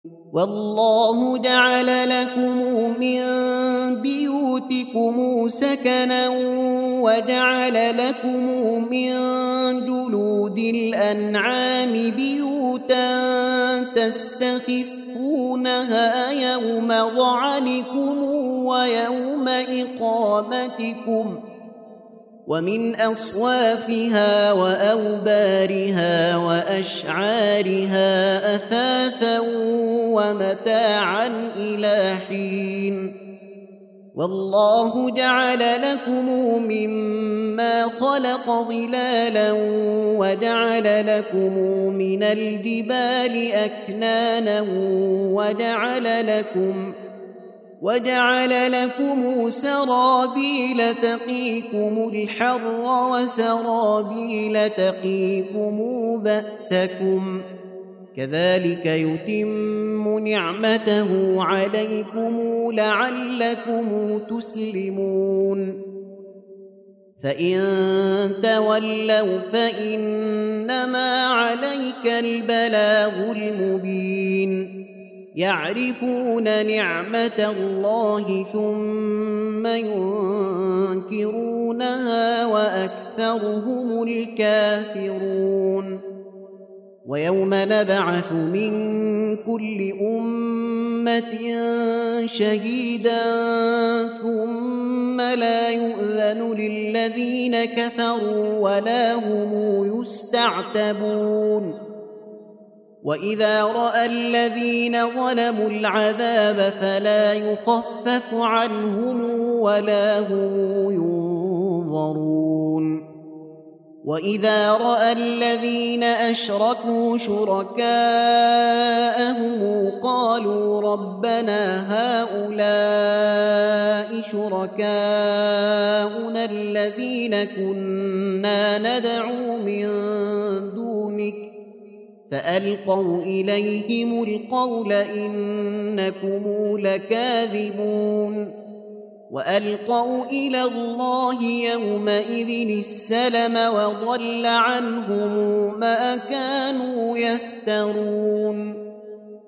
والله جعل لكم من بيوتكم سكنا وجعل لكم من جلود الأنعام بيوتا تستخفونها يوم ظعنكم ويوم إقامتكم ومن أصوافها وأوبارها وأشعارها أثاثا ومتاعا إلى حين والله جعل لكم مما خلق ظلالا وجعل لكم من الجبال أكنانا وجعل لكم سرابيل تقيكم الحر وسرابيل تقيكم بأسكم كذلك يتم نعمته عليكم لعلكم تسلمون فإن تولوا فإنما عليك البلاغ المبين يعرفون نعمة الله ثم ينكرونها وأكثرهم الكافرون ويوم نبعث من كل أمة شهيدا ثم لا يؤذن للذين كفروا ولا هم يستعتبون وإذا رأى الذين ظلموا العذاب فلا يخفف عنهم ولا هم ينظرون وإذا رأى الذين أشركوا شركاءهم قالوا ربنا هؤلاء شركاؤنا الذين كنا ندعو من دونك فألقوا إليهم القول إنكم لكاذبون وألقوا إلى الله يومئذ السلم وضل عنهم ما كانوا يفترون